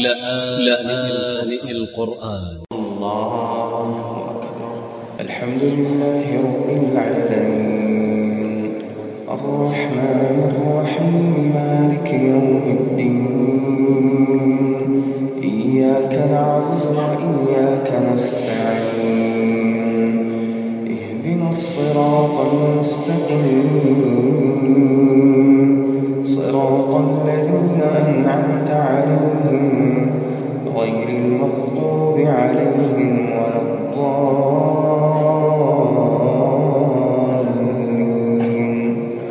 لآن القرآن. الله أكبر. الحمد لله رب العالمين الرحمن الرحيم مالك يوم الدين إياك نعبد وإياك نستعين اهدنا الصراط المستقيم صراط الذين أنعمت عليهم غير المغضوب عليهم ولا الضالين.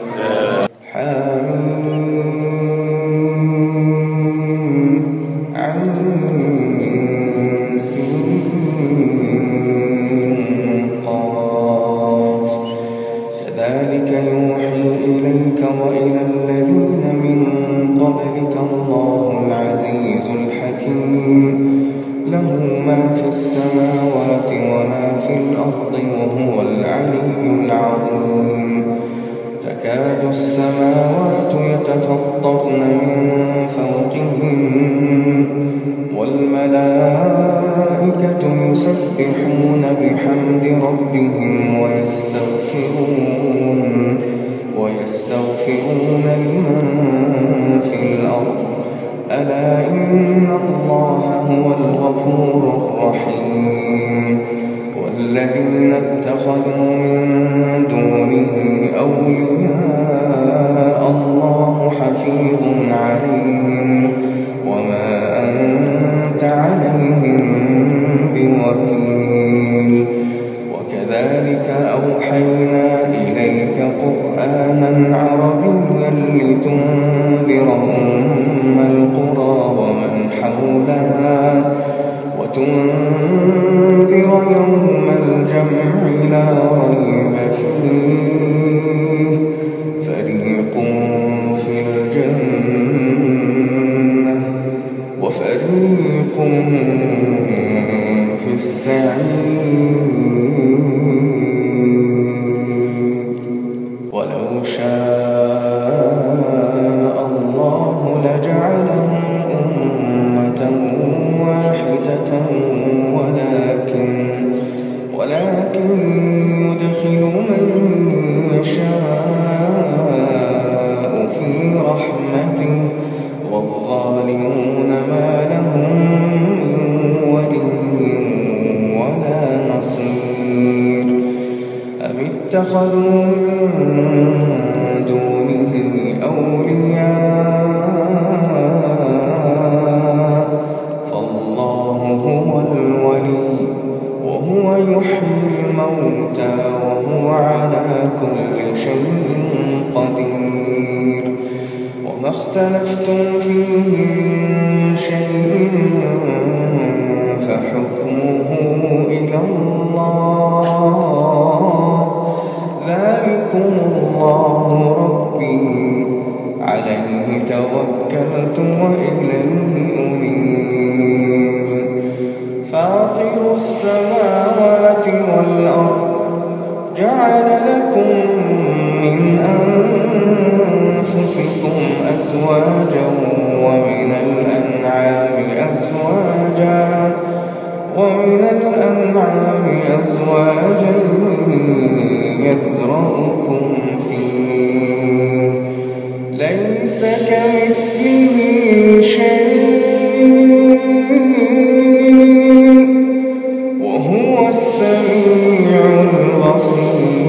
حميم عين سين قاف كذلك يوحي إليك وإلى الذين من قبلك الله العزيز الحكيم له ما في السماوات وما في الأرض وهو العلي العظيم. تكاد السماوات يتفطرن من فوقهم والملائكة يسبحون بحمد ربهم ويستغفرون لمن في الأرض ألا إن الله هو الغفور الرحيم. والذين اتخذوا من دونه أولياء الله حفيظ عليهم وما أنت عليهم بوكيل. وكذلك أوحينا إليك قرآنا عربيا لتنذر أم القرى ومن حولها وتنذر يوم الجمع لا ريب فيه فريق في الجنة وفريق في السعير. ولو شاء الله لجعلهم أمة واحدة ولكن يدخل من يشاء في رحمته والظالمون ما لهم من ولي ولا نصير. أم اتخذوا من دونه أولياء فالله هو الولي وهو يحيي الموتى وهو على كل شيء قدير. وما اختلفتم فيه من شيء فحكمه إلى الله ذلكم الله ربي عليه توكلت وإليه أنيب. فاطر السماوات والأرض جعل لكم من أنفسكم أزواجا ومن الأنعام أزواجا يذرأكم فيه ليس كمثله شيء وهو السميع البصير.